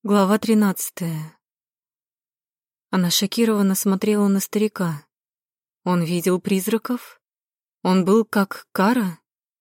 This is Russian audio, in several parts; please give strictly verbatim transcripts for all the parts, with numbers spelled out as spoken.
Глава тринадцатая. Она шокированно смотрела на старика. Он видел призраков? Он был как Кара?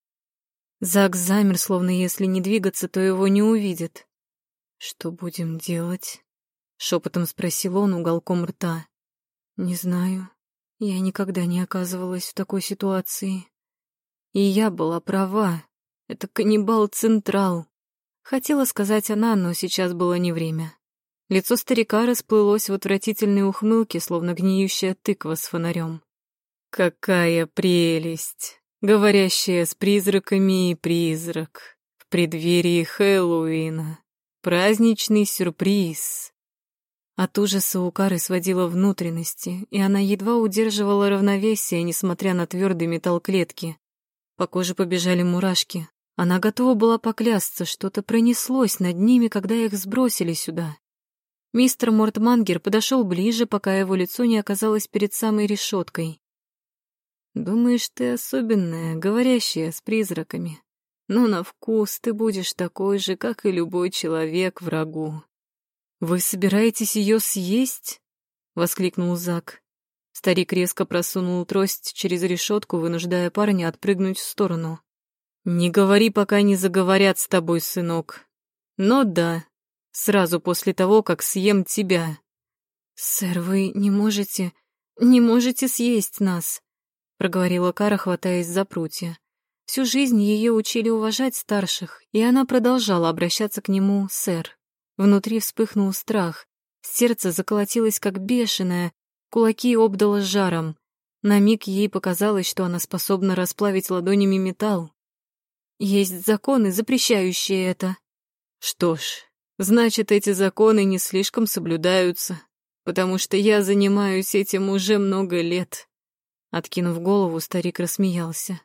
Зак замер, словно если не двигаться, то его не увидят. «Что будем делать?» — шепотом спросил он уголком рта. «Не знаю. Я никогда не оказывалась в такой ситуации. И я была права. Это каннибал Централ». Хотела сказать она, но сейчас было не время. Лицо старика расплылось в отвратительной ухмылке, словно гниющая тыква с фонарем. «Какая прелесть! Говорящая с призраками и призрак. В преддверии Хэллоуина. Праздничный сюрприз». От ужаса у Кары сводила внутренности, и она едва удерживала равновесие, несмотря на твердый металл клетки. По коже побежали мурашки. Она готова была поклясться, что-то пронеслось над ними, когда их сбросили сюда. Мистер Мортмангер подошел ближе, пока его лицо не оказалось перед самой решеткой. «Думаешь, ты особенная, говорящая с призраками, но на вкус ты будешь такой же, как и любой человек врагу». «Вы собираетесь ее съесть?» — воскликнул Зак. Старик резко просунул трость через решетку, вынуждая парня отпрыгнуть в сторону. «Не говори, пока не заговорят с тобой, сынок. Но да, сразу после того, как съем тебя». «Сэр, вы не можете, не можете съесть нас», — проговорила Кара, хватаясь за прутья. Всю жизнь ее учили уважать старших, и она продолжала обращаться к нему «сэр». Внутри вспыхнул страх, сердце заколотилось как бешеное, кулаки обдало жаром. На миг ей показалось, что она способна расплавить ладонями металл. Есть законы, запрещающие это. Что ж, значит, эти законы не слишком соблюдаются, потому что я занимаюсь этим уже много лет. Откинув голову, старик рассмеялся.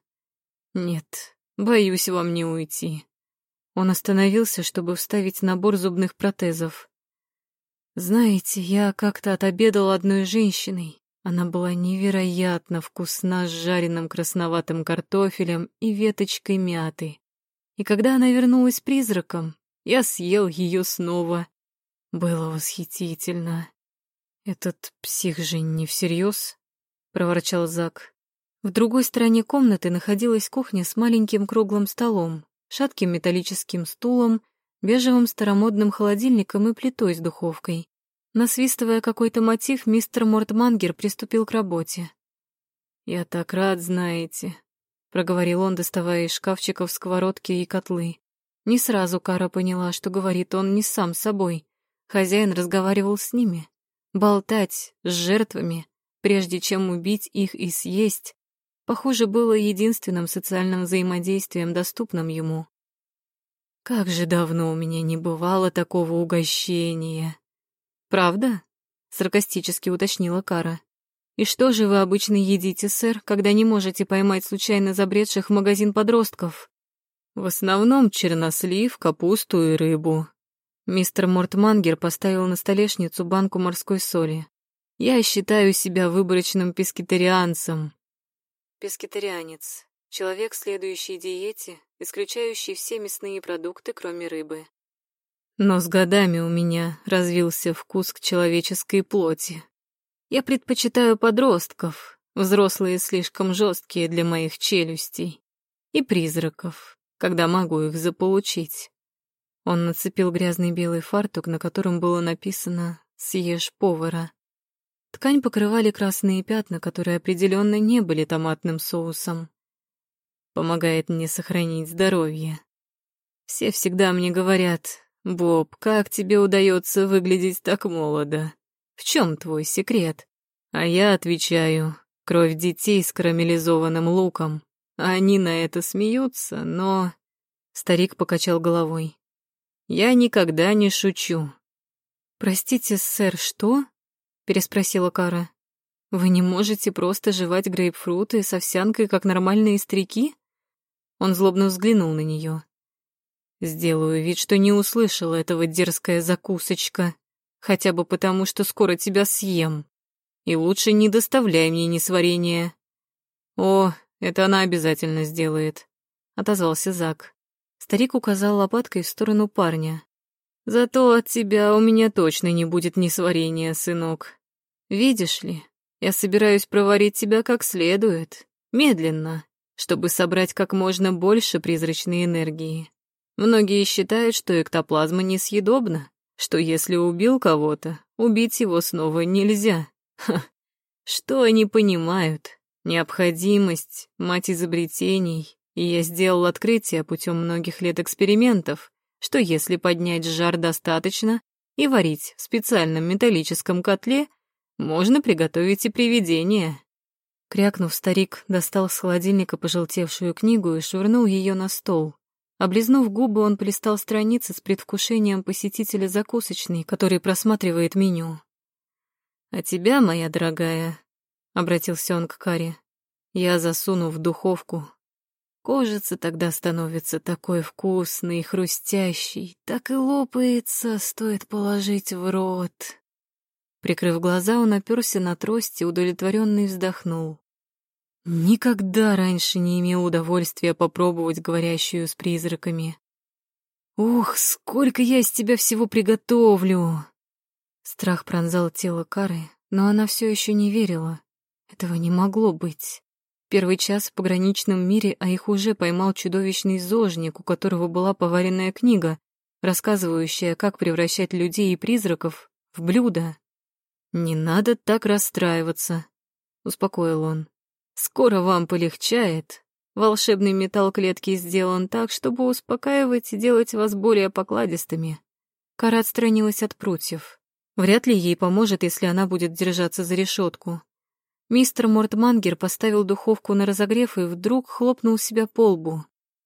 Нет, боюсь вам не уйти. Он остановился, чтобы вставить набор зубных протезов. Знаете, я как-то отобедал одной женщиной. Она была невероятно вкусна с жареным красноватым картофелем и веточкой мяты. И когда она вернулась призраком, я съел ее снова. Было восхитительно. «Этот псих же не всерьез?» — проворчал Зак. В другой стороне комнаты находилась кухня с маленьким круглым столом, шатким металлическим стулом, бежевым старомодным холодильником и плитой с духовкой. Насвистывая какой-то мотив, мистер Мортмангер приступил к работе. «Я так рад, знаете», — проговорил он, доставая из шкафчиков сковородки и котлы. Не сразу Кара поняла, что говорит он не сам собой. Хозяин разговаривал с ними. Болтать с жертвами, прежде чем убить их и съесть, похоже, было единственным социальным взаимодействием, доступным ему. «Как же давно у меня не бывало такого угощения!» «Правда?» — саркастически уточнила Кара. «И что же вы обычно едите, сэр, когда не можете поймать случайно забредших в магазин подростков?» «В основном чернослив, капусту и рыбу». Мистер Мортмангер поставил на столешницу банку морской соли. «Я считаю себя выборочным пескетарианцем». Пескетарианец — человек, следующий диете, исключающий все мясные продукты, кроме рыбы. Но с годами у меня развился вкус к человеческой плоти. Я предпочитаю подростков, взрослые слишком жесткие для моих челюстей, и призраков, когда могу их заполучить. Он нацепил грязный белый фартук, на котором было написано «Съешь повара». Ткань покрывали красные пятна, которые определенно не были томатным соусом. Помогает мне сохранить здоровье. Все всегда мне говорят: «Боб, как тебе удается выглядеть так молодо? В чем твой секрет?» А я отвечаю: кровь детей с карамелизованным луком. А они на это смеются, но... Старик покачал головой. Я никогда не шучу. «Простите, сэр, что?» — переспросила Кара. «Вы не можете просто жевать грейпфруты с овсянкой, как нормальные старики?» Он злобно взглянул на нее. «Сделаю вид, что не услышала этого, дерзкая закусочка, хотя бы потому, что скоро тебя съем. И лучше не доставляй мне несварения». «О, это она обязательно сделает», — отозвался Зак. Старик указал лопаткой в сторону парня. Зато от тебя у меня точно не будет несварения, сынок. Видишь ли, я собираюсь проварить тебя как следует, медленно, чтобы собрать как можно больше призрачной энергии. Многие считают, что эктоплазма несъедобна, что если убил кого-то, убить его снова нельзя. Ха, что они понимают? Необходимость, мать изобретений, и я сделал открытие путем многих лет экспериментов, что если поднять жар достаточно и варить в специальном металлическом котле, можно приготовить и привидение. Крякнув, старик достал с холодильника пожелтевшую книгу и швырнул ее на стол. Облизнув губы, он полистал страницы с предвкушением посетителя закусочной, который просматривает меню. «А тебя, моя дорогая», — обратился он к Каре, — «я засуну в духовку. Кожица тогда становится такой вкусной и хрустящей, так и лопается, стоит положить в рот». Прикрыв глаза, он оперся на трость и удовлетворенно вздохнул. Никогда раньше не имел удовольствия попробовать говорящую с призраками. «Ух, сколько я из тебя всего приготовлю!» Страх пронзал тело Кары, но она все еще не верила. Этого не могло быть. Первый час в пограничном мире, а их уже поймал чудовищный зожник, у которого была поваренная книга, рассказывающая, как превращать людей и призраков в блюда. «Не надо так расстраиваться», — успокоил он. «Скоро вам полегчает. Волшебный металл клетки сделан так, чтобы успокаивать и делать вас более покладистыми». Кара отстранилась от прутьев. Вряд ли ей поможет, если она будет держаться за решетку. Мистер Мортмангер поставил духовку на разогрев и вдруг хлопнул себя по лбу.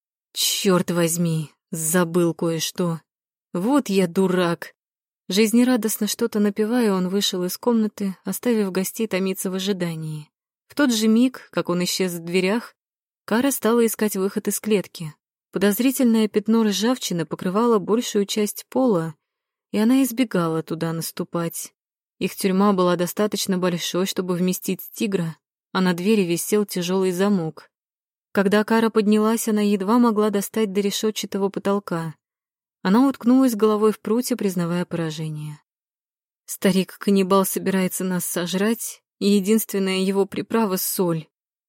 «Чёрт возьми, забыл кое-что. Вот я дурак!» Жизнерадостно что-то напевая, он вышел из комнаты, оставив гостей томиться в ожидании. В тот же миг, как он исчез в дверях, Кара стала искать выход из клетки. Подозрительное пятно ржавчины покрывало большую часть пола, и она избегала туда наступать. Их тюрьма была достаточно большой, чтобы вместить тигра, а на двери висел тяжелый замок. Когда Кара поднялась, она едва могла достать до решетчатого потолка. Она уткнулась головой в прутья, признавая поражение. Старик-каннибал собирается нас сожрать, и единственная его приправа — соль.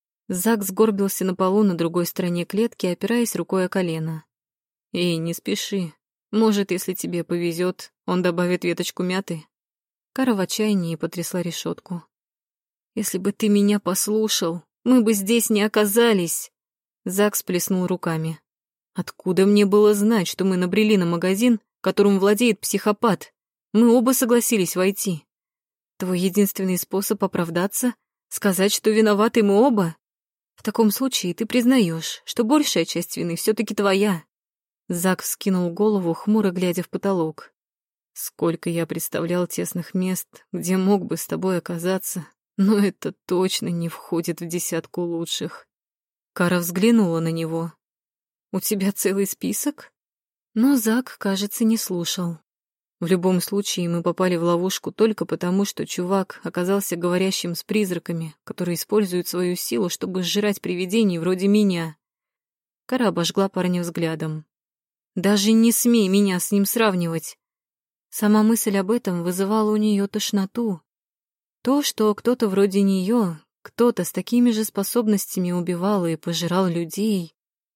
Зак сгорбился на полу на другой стороне клетки, опираясь рукой о колено. «Эй, не спеши. Может, если тебе повезет, он добавит веточку мяты». Кара в отчаянии потрясла решетку. «Если бы ты меня послушал, мы бы здесь не оказались!» Зак сплеснул руками. «Откуда мне было знать, что мы набрели на магазин, которым владеет психопат? Мы оба согласились войти. Твой единственный способ оправдаться — сказать, что виноваты мы оба? В таком случае ты признаешь, что большая часть вины все-таки твоя». Зак вскинул голову, хмуро глядя в потолок. «Сколько я представлял тесных мест, где мог бы с тобой оказаться, но это точно не входит в десятку лучших». Кара взглянула на него. «У тебя целый список?» Но Зак, кажется, не слушал. В любом случае, мы попали в ловушку только потому, что чувак оказался говорящим с призраками, которые используют свою силу, чтобы сжирать привидений вроде меня. Кара обожгла парня взглядом. «Даже не смей меня с ним сравнивать!» Сама мысль об этом вызывала у нее тошноту. То, что кто-то вроде нее, кто-то с такими же способностями убивал и пожирал людей.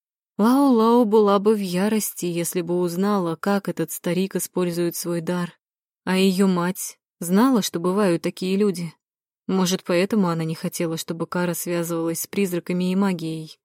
Лао-Лао была бы в ярости, если бы узнала, как этот старик использует свой дар. А ее мать знала, что бывают такие люди. Может, поэтому она не хотела, чтобы Кара связывалась с призраками и магией.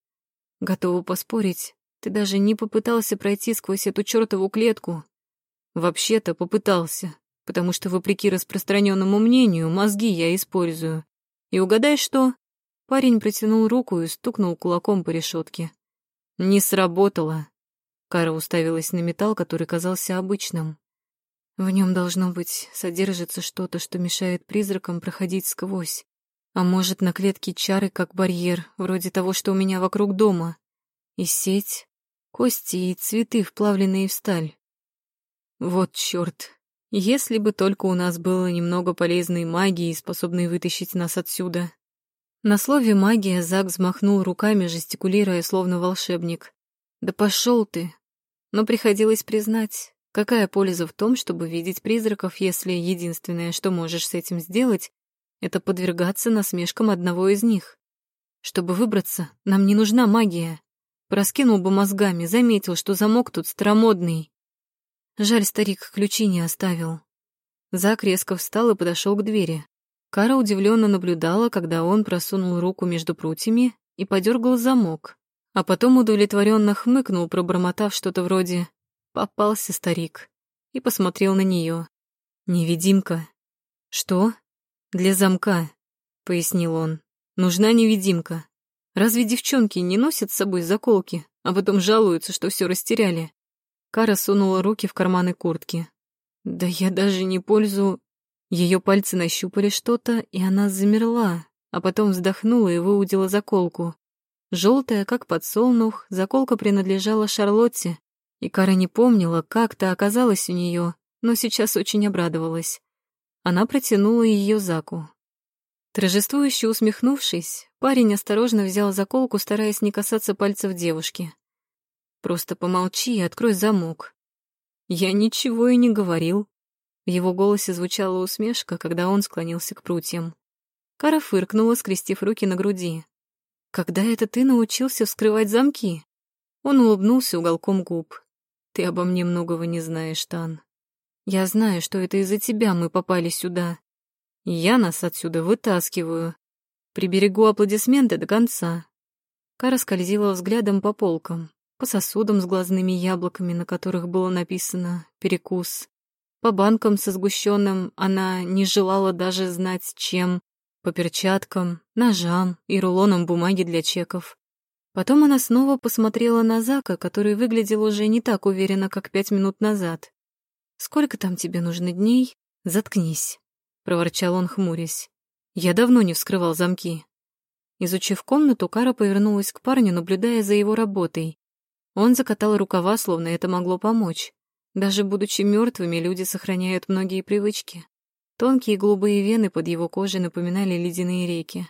Готова поспорить, ты даже не попытался пройти сквозь эту чертову клетку. Вообще-то попытался, потому что, вопреки распространенному мнению, мозги я использую. И угадай что? Парень протянул руку и стукнул кулаком по решетке. «Не сработало». Кара уставилась на металл, который казался обычным. В нем должно быть, содержится что-то, что мешает призракам проходить сквозь. А может, на клетке чары как барьер, вроде того, что у меня вокруг дома. И сеть, кости и цветы, вплавленные в сталь. Вот чёрт. Если бы только у нас было немного полезной магии, способной вытащить нас отсюда. На слове «магия» Зак взмахнул руками, жестикулируя, словно волшебник. «Да пошел ты!» Но приходилось признать, Какая польза в том, чтобы видеть призраков, если единственное, что можешь с этим сделать, это подвергаться насмешкам одного из них? Чтобы выбраться, нам не нужна магия. Проскинул бы мозгами, заметил, что замок тут старомодный. Жаль, старик ключи не оставил. Зак резко встал и подошел к двери. Кара удивленно наблюдала, когда он просунул руку между прутьями и подергал замок, а потом удовлетворенно хмыкнул, пробормотав что-то вроде «попался старик», и посмотрел на нее. «Невидимка». «Что?» «Для замка», — пояснил он. «Нужна невидимка. Разве девчонки не носят с собой заколки, а потом жалуются, что все растеряли?» Кара сунула руки в карманы куртки. «Да я даже не пользую...» Ее пальцы нащупали что-то, и она замерла, а потом вздохнула и выудила заколку. Желтая, как подсолнух, заколка принадлежала Шарлотте, и Кара не помнила, как та оказалась у нее, но сейчас очень обрадовалась. Она протянула ее Заку. Торжествующе усмехнувшись, парень осторожно взял заколку, стараясь не касаться пальцев девушки. «Просто помолчи и открой замок». «Я ничего и не говорил». В его голосе звучала усмешка, когда он склонился к прутьям. Кара фыркнула, скрестив руки на груди. «Когда это ты научился вскрывать замки?» Он улыбнулся уголком губ. «Ты обо мне многого не знаешь, Тан. Я знаю, что это из-за тебя мы попали сюда. И я нас отсюда вытаскиваю. Приберегу аплодисменты до конца». Кара скользила взглядом по полкам, по сосудам с глазными яблоками, на которых было написано «перекус». По банкам со сгущенным она не желала даже знать, чем, по перчаткам, ножам и рулонам бумаги для чеков. Потом она снова посмотрела на Зака, который выглядел уже не так уверенно, как пять минут назад. «Сколько там тебе нужно дней? Заткнись», — проворчал он, хмурясь. «Я давно не вскрывал замки». Изучив комнату, Кара повернулась к парню, наблюдая за его работой. Он закатал рукава, словно это могло помочь. Даже будучи мертвыми, люди сохраняют многие привычки. Тонкие голубые вены под его кожей напоминали ледяные реки.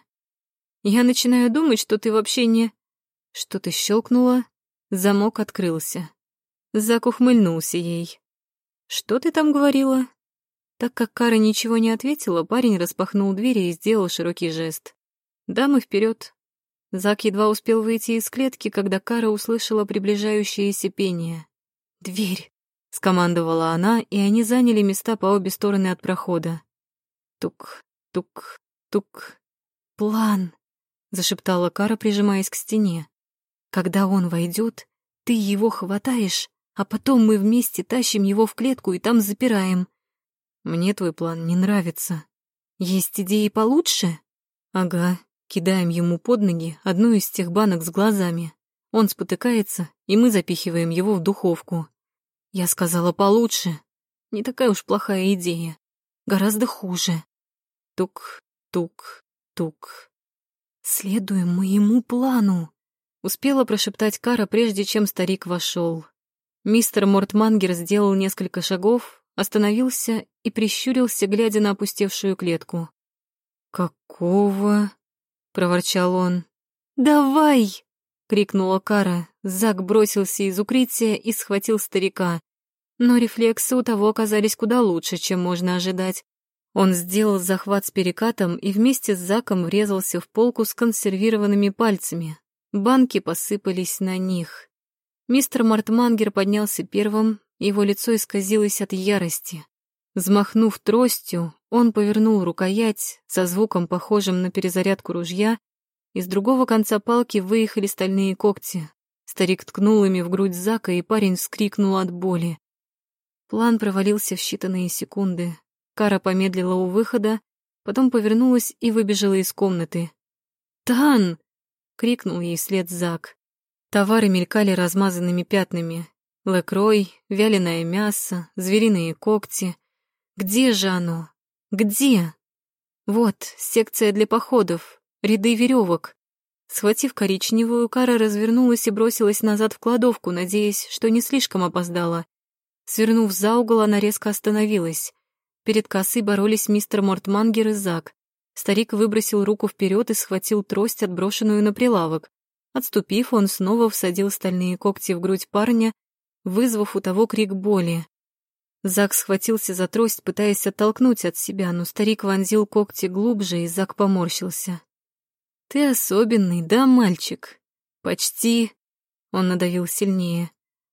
«Я начинаю думать, что ты вообще не...» Что-то щелкнуло, замок открылся. Зак ухмыльнулся ей. «Что ты там говорила?» Так как Кара ничего не ответила, парень распахнул дверь и сделал широкий жест. «Дамы, вперед!» Зак едва успел выйти из клетки, когда Кара услышала приближающееся пение. «Дверь!» — скомандовала она, и они заняли места по обе стороны от прохода. «Тук, тук, тук. План!» — зашептала Кара, прижимаясь к стене. «Когда он войдет, ты его хватаешь, а потом мы вместе тащим его в клетку и там запираем». «Мне твой план не нравится». «Есть идеи получше?» «Ага, кидаем ему под ноги одну из тех банок с глазами. Он спотыкается, и мы запихиваем его в духовку». «Я сказала получше. Не такая уж плохая идея. Гораздо хуже». Тук, тук, тук. «Следуем моему плану», — успела прошептать Кара, прежде чем старик вошел. Мистер Мортмангер сделал несколько шагов, остановился и прищурился, глядя на опустевшую клетку. «Какого?» — проворчал он. «Давай!» — крикнула Кара. Зак бросился из укрытия и схватил старика. Но рефлексы у того оказались куда лучше, чем можно ожидать. Он сделал захват с перекатом и вместе с Заком врезался в полку с консервированными пальцами. Банки посыпались на них. Мистер Мортмангер поднялся первым, его лицо исказилось от ярости. Взмахнув тростью, он повернул рукоять со звуком, похожим на перезарядку ружья. Из другого конца палки выехали стальные когти. Старик ткнул ими в грудь Зака, и парень вскрикнул от боли. План провалился в считанные секунды. Кара помедлила у выхода, потом повернулась и выбежала из комнаты. «Тан!» — крикнул ей вслед Зак. Товары мелькали размазанными пятнами. Лекрой, вяленое мясо, звериные когти. Где же оно? Где? Вот, секция для походов, ряды веревок. Схватив коричневую, Кара развернулась и бросилась назад в кладовку, надеясь, что не слишком опоздала. Свернув за угол, она резко остановилась. Перед кассой боролись мистер Мортмангер и Зак. Старик выбросил руку вперед и схватил трость, отброшенную на прилавок. Отступив, он снова всадил стальные когти в грудь парня, вызвав у того крик боли. Зак схватился за трость, пытаясь оттолкнуть от себя, но старик вонзил когти глубже, и Зак поморщился. «Ты особенный, да, мальчик? Почти...» Он надавил сильнее.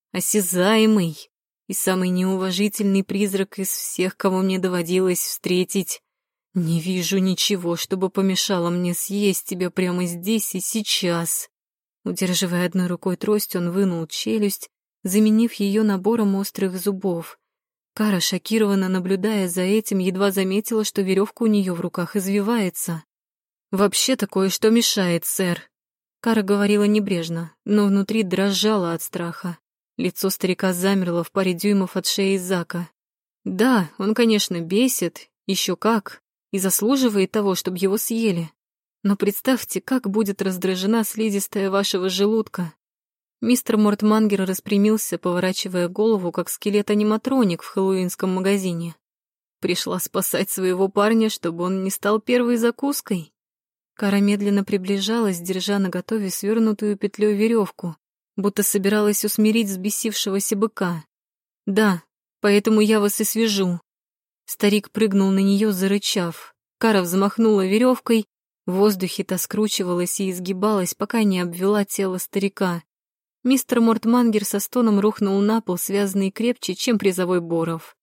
«Осязаемый и самый неуважительный призрак из всех, кого мне доводилось встретить. Не вижу ничего, чтобы помешало мне съесть тебя прямо здесь и сейчас». Удерживая одной рукой трость, он вынул челюсть, заменив ее набором острых зубов. Кара, шокированно наблюдая за этим, едва заметила, что веревка у нее в руках извивается. «Вообще-то кое-что мешает, сэр». Кара говорила небрежно, но внутри дрожала от страха. Лицо старика замерло в паре дюймов от шеи Зака. «Да, он, конечно, бесит, еще как, и заслуживает того, чтобы его съели. Но представьте, как будет раздражена слизистая вашего желудка». Мистер Мортмангер распрямился, поворачивая голову, как скелет-аниматроник в хэллоуинском магазине. Пришла спасать своего парня, чтобы он не стал первой закуской. Кара медленно приближалась, держа наготове свернутую петлей веревку, будто собиралась усмирить взбесившегося быка. «Да, поэтому я вас и свяжу». Старик прыгнул на нее, зарычав. Кара взмахнула веревкой, в воздухе та скручивалась и изгибалась, пока не обвела тело старика. Мистер Мортмангер со стоном рухнул на пол, связанный крепче, чем призовой Боров.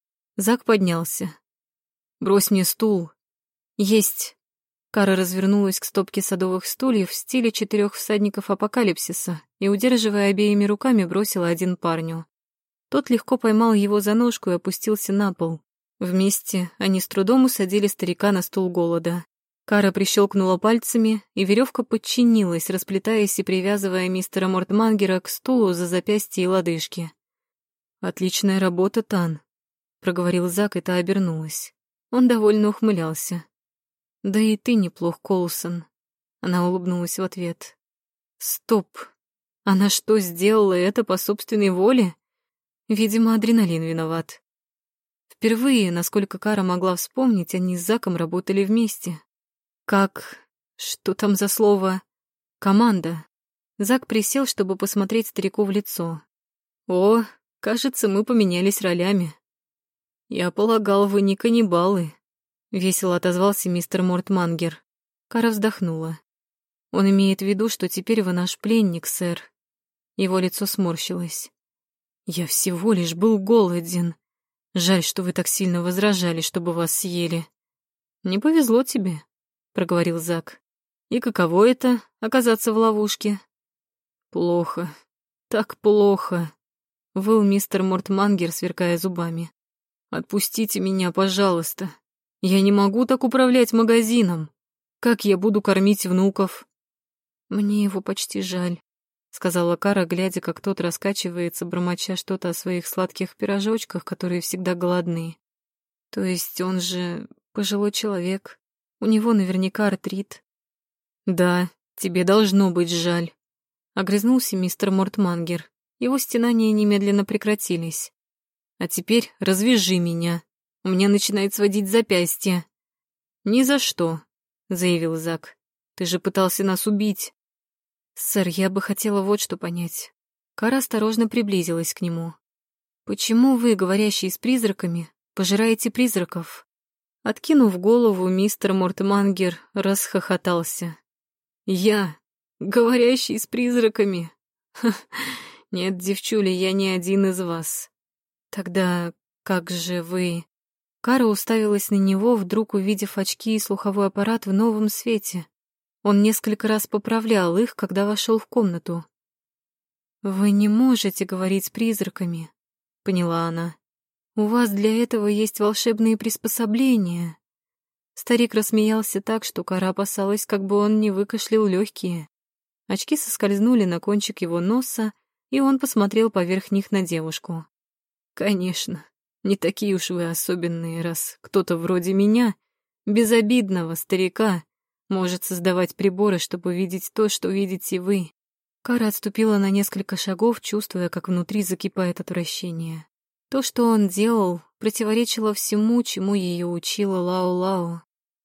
Зак поднялся. «Брось мне стул». «Есть». Кара развернулась к стопке садовых стульев в стиле четырех всадников апокалипсиса и, удерживая обеими руками, бросила один парню. Тот легко поймал его за ножку и опустился на пол. Вместе они с трудом усадили старика на стул голода. Кара прищелкнула пальцами, и веревка подчинилась, расплетаясь и привязывая мистера Мортмангера к стулу за запястье и лодыжки. «Отличная работа, Тан», — проговорил Зак, и та обернулась. Он довольно ухмылялся. «Да и ты неплох, Коулсон», — она улыбнулась в ответ. «Стоп! Она что, сделала это по собственной воле? Видимо, адреналин виноват». Впервые, насколько Кара могла вспомнить, они с Заком работали вместе. Как... что там за слово? Команда. Зак присел, чтобы посмотреть старику в лицо. «О, кажется, мы поменялись ролями». «Я полагал, вы не каннибалы», — весело отозвался мистер Мортмангер. Кара вздохнула. «Он имеет в виду, что теперь вы наш пленник, сэр». Его лицо сморщилось. «Я всего лишь был голоден. Жаль, что вы так сильно возражали, чтобы вас съели». «Не повезло тебе», — проговорил Зак. «И каково это — оказаться в ловушке?» «Плохо, так плохо», — выл мистер Мортмангер, сверкая зубами. «Отпустите меня, пожалуйста. Я не могу так управлять магазином. Как я буду кормить внуков?» «Мне его почти жаль», — сказала Кара, глядя, как тот раскачивается, бормоча что-то о своих сладких пирожочках, которые всегда голодны. «То есть он же пожилой человек. У него наверняка артрит». «Да, тебе должно быть жаль», — огрызнулся мистер Мортмангер. Его стенания немедленно прекратились. «А теперь развяжи меня. У меня начинает сводить запястье». «Ни за что», — заявил Зак. «Ты же пытался нас убить». «Сэр, я бы хотела вот что понять». Кара осторожно приблизилась к нему. «Почему вы, говорящие с призраками, пожираете призраков?» Откинув голову, мистер Мортмангер расхохотался. «Я, говорящий с призраками? Ха, нет, девчули, я не один из вас». «Тогда как же вы...» Кара уставилась на него, вдруг увидев очки и слуховой аппарат в новом свете. Он несколько раз поправлял их, когда вошел в комнату. «Вы не можете говорить с призраками», — поняла она. «У вас для этого есть волшебные приспособления». Старик рассмеялся так, что Кара опасалась, как бы он не выкашлял легкие. Очки соскользнули на кончик его носа, и он посмотрел поверх них на девушку. «Конечно, не такие уж вы особенные, раз кто-то вроде меня, безобидного старика, может создавать приборы, чтобы видеть то, что видите вы». Кара отступила на несколько шагов, чувствуя, как внутри закипает отвращение. То, что он делал, противоречило всему, чему ее учила Лао-Лао.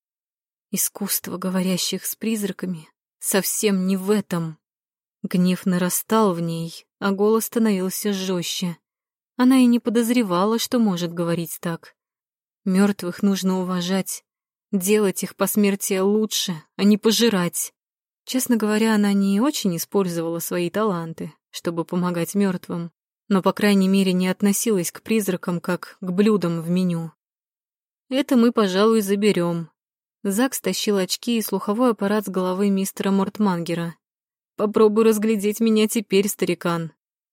Искусство говорящих с призраками совсем не в этом. Гнев нарастал в ней, а голос становился жестче. Она и не подозревала, что может говорить так. Мертвых нужно уважать, делать их посмертие лучше, а не пожирать. Честно говоря, она не очень использовала свои таланты, чтобы помогать мертвым, но, по крайней мере, не относилась к призракам, как к блюдам в меню. Это мы, пожалуй, заберем. Зак стащил очки и слуховой аппарат с головы мистера Мортмангера. Попробуй разглядеть меня теперь, старикан.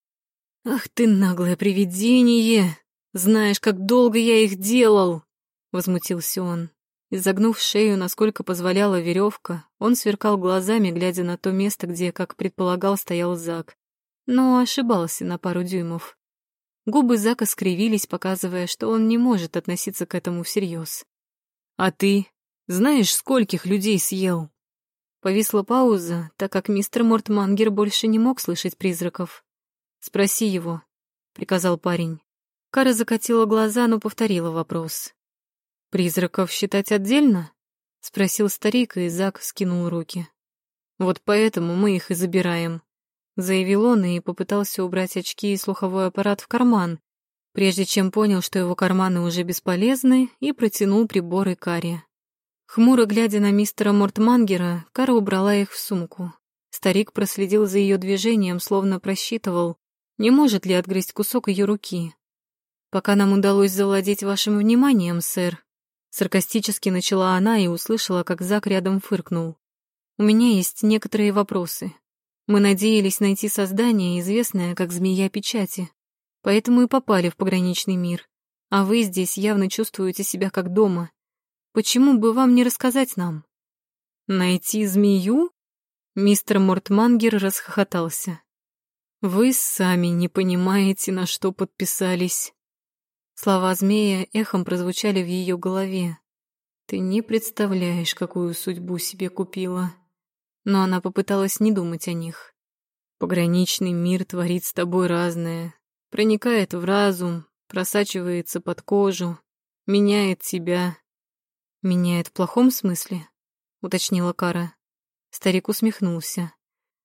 Ах ты, наглое привидение! Знаешь, как долго я их делал! Возмутился он. Изогнув шею, насколько позволяла веревка, он сверкал глазами, глядя на то место, где, как предполагал, стоял Зак. Но ошибался на пару дюймов. Губы Зака скривились, показывая, что он не может относиться к этому всерьез. «А ты знаешь, скольких людей съел?» Повисла пауза, так как мистер Мортмангер больше не мог слышать призраков. «Спроси его», — приказал парень. Кара закатила глаза, но повторила вопрос. «Призраков считать отдельно?» — спросил старик, и Зак скинул руки. «Вот поэтому мы их и забираем», — заявил он и попытался убрать очки и слуховой аппарат в карман, прежде чем понял, что его карманы уже бесполезны, и протянул приборы Каре. Хмуро глядя на мистера Мортмангера, Кара убрала их в сумку. Старик проследил за ее движением, словно просчитывал, не может ли отгрызть кусок ее руки. «Пока нам удалось завладеть вашим вниманием, сэр», саркастически начала она и услышала, как Зак рядом фыркнул. «У меня есть некоторые вопросы. Мы надеялись найти создание, известное как Змея Печати, поэтому и попали в пограничный мир, а вы здесь явно чувствуете себя как дома. Почему бы вам не рассказать нам?» «Найти змею?» Мистер Мортмангер расхохотался. «Вы сами не понимаете, на что подписались». Слова змея эхом прозвучали в ее голове. «Ты не представляешь, какую судьбу себе купила». Но она попыталась не думать о них. «Пограничный мир творит с тобой разное. Проникает в разум, просачивается под кожу, меняет тебя». «Меняет в плохом смысле?» — уточнила Кара. Старик усмехнулся.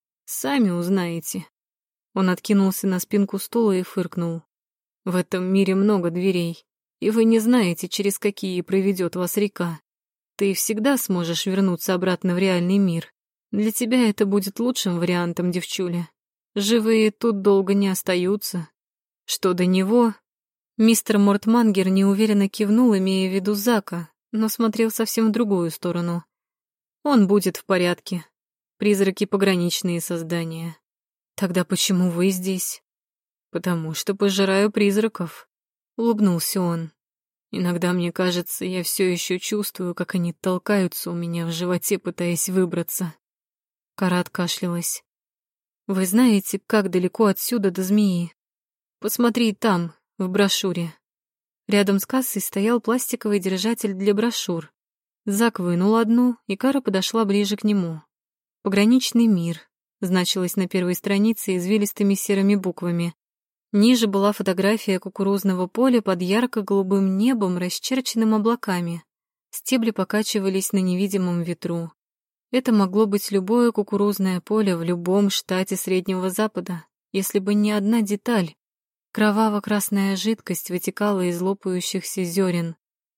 «Сами узнаете». Он откинулся на спинку стула и фыркнул. «В этом мире много дверей, и вы не знаете, через какие проведет вас река. Ты всегда сможешь вернуться обратно в реальный мир. Для тебя это будет лучшим вариантом, девчуля. Живые тут долго не остаются. Что до него...» Мистер Мортмангер неуверенно кивнул, имея в виду Зака, но смотрел совсем в другую сторону. «Он будет в порядке. Призраки — пограничные создания». «Тогда почему вы здесь?» «Потому что пожираю призраков», — улыбнулся он. «Иногда мне кажется, я все еще чувствую, как они толкаются у меня в животе, пытаясь выбраться». Кара откашлялась. «Вы знаете, как далеко отсюда до змеи? Посмотри там, в брошюре». Рядом с кассой стоял пластиковый держатель для брошюр. Зак вынул одну, и Кара подошла ближе к нему. «Пограничный мир» значилось на первой странице извилистыми серыми буквами. Ниже была фотография кукурузного поля под ярко-голубым небом, расчерченным облаками. Стебли покачивались на невидимом ветру. Это могло быть любое кукурузное поле в любом штате Среднего Запада, если бы не одна деталь. Кроваво-красная жидкость вытекала из лопающихся зерен.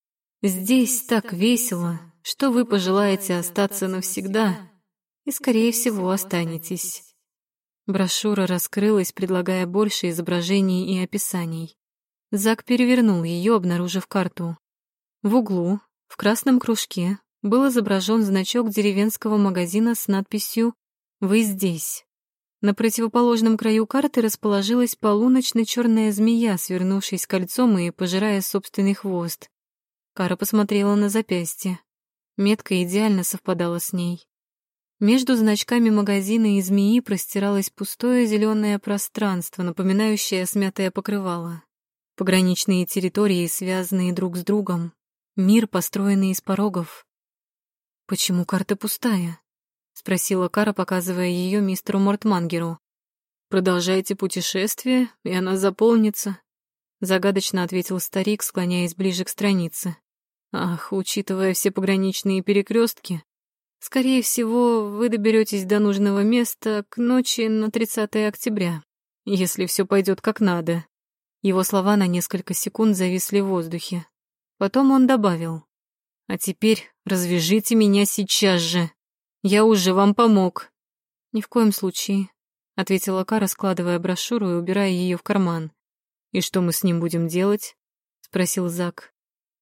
«Здесь так весело, что вы пожелаете остаться навсегда, и, скорее всего, останетесь». Брошюра раскрылась, предлагая больше изображений и описаний. Зак перевернул ее, обнаружив карту. В углу, в красном кружке, был изображен значок деревенского магазина с надписью «Вы здесь». На противоположном краю карты расположилась полуночно-черная змея, свернувшись кольцом и пожирая собственный хвост. Кара посмотрела на запястье. Метка идеально совпадала с ней. Между значками магазина и змеи простиралось пустое зеленое пространство, напоминающее смятое покрывало. Пограничные территории, связанные друг с другом. Мир, построенный из порогов. «Почему карта пустая?» — спросила Кара, показывая ее мистеру Мортмангеру. «Продолжайте путешествие, и она заполнится», — загадочно ответил старик, склоняясь ближе к странице. «Ах, учитывая все пограничные перекрестки, скорее всего, вы доберетесь до нужного места к ночи на тридцатое октября, если все пойдет как надо». Его слова на несколько секунд зависли в воздухе. Потом он добавил: «А теперь развяжите меня сейчас же. Я уже вам помог». «Ни в коем случае», — ответила Кара, складывая брошюру и убирая ее в карман. «И что мы с ним будем делать?» — спросил Зак.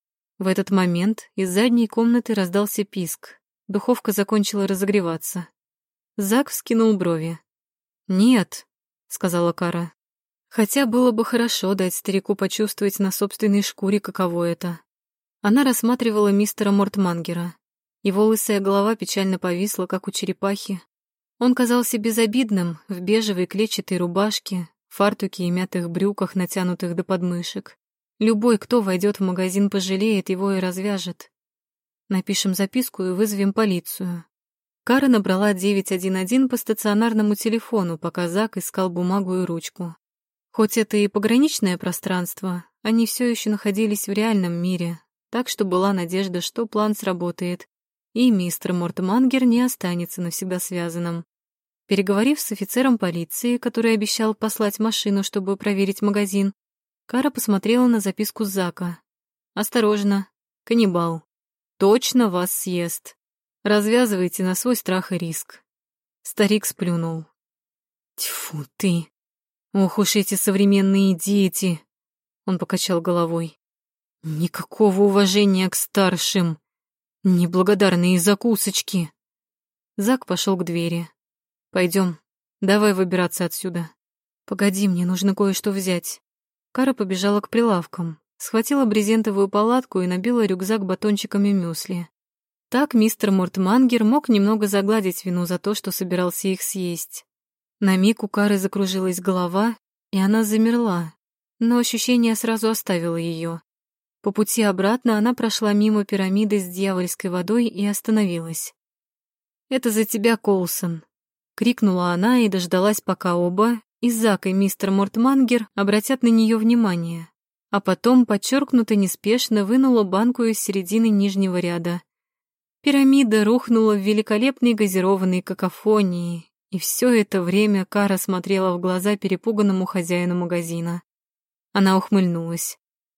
В этот момент из задней комнаты раздался писк. Духовка закончила разогреваться. Зак вскинул брови. «Нет», — сказала Кара. «Хотя было бы хорошо дать старику почувствовать на собственной шкуре, каково это». Она рассматривала мистера Мортмангера. Его лысая голова печально повисла, как у черепахи. Он казался безобидным в бежевой клетчатой рубашке, фартуке и мятых брюках, натянутых до подмышек. Любой, кто войдет в магазин, пожалеет его и развяжет. Напишем записку и вызовем полицию. Кара набрала девять один один по стационарному телефону, пока Зак искал бумагу и ручку. Хоть это и пограничное пространство, они все еще находились в реальном мире, так что была надежда, что план сработает, и мистер Мортмангер не останется навсегда связанным. Переговорив с офицером полиции, который обещал послать машину, чтобы проверить магазин, Кара посмотрела на записку Зака. «Осторожно, каннибал. Точно вас съест. Развязывайте на свой страх и риск». Старик сплюнул. «Тьфу ты! Ох уж эти современные дети!» Он покачал головой. «Никакого уважения к старшим! Неблагодарные закусочки!» Зак пошел к двери. «Пойдем, давай выбираться отсюда». «Погоди, мне нужно кое-что взять». Кара побежала к прилавкам, схватила брезентовую палатку и набила рюкзак батончиками мюсли. Так мистер Мортмангер мог немного загладить вину за то, что собирался их съесть. На миг у Кары закружилась голова, и она замерла, но ощущение сразу оставило ее. По пути обратно она прошла мимо пирамиды с дьявольской водой и остановилась. «Это за тебя, Коулсон!» — крикнула она и дождалась, пока оба, и Зак, и мистер Мортмангер, обратят на нее внимание, а потом подчеркнуто неспешно вынула банку из середины нижнего ряда. Пирамида рухнула в великолепной газированной какофонии, и все это время Кара смотрела в глаза перепуганному хозяину магазина. Она ухмыльнулась.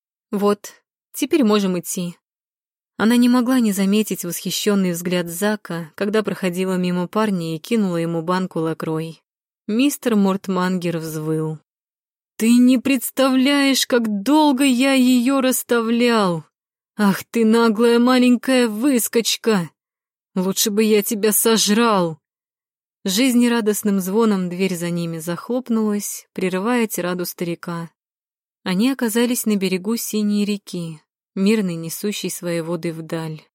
«Вот, теперь можем идти». Она не могла не заметить восхищенный взгляд Зака, когда проходила мимо парня и кинула ему банку Лакрой. Мистер Мортмангер взвыл. «Ты не представляешь, как долго я ее расставлял! Ах ты, наглая маленькая выскочка! Лучше бы я тебя сожрал!» Жизнерадостным звоном дверь за ними захлопнулась, прерывая тираду старика. Они оказались на берегу синей реки, мирно несущей свои воды вдаль.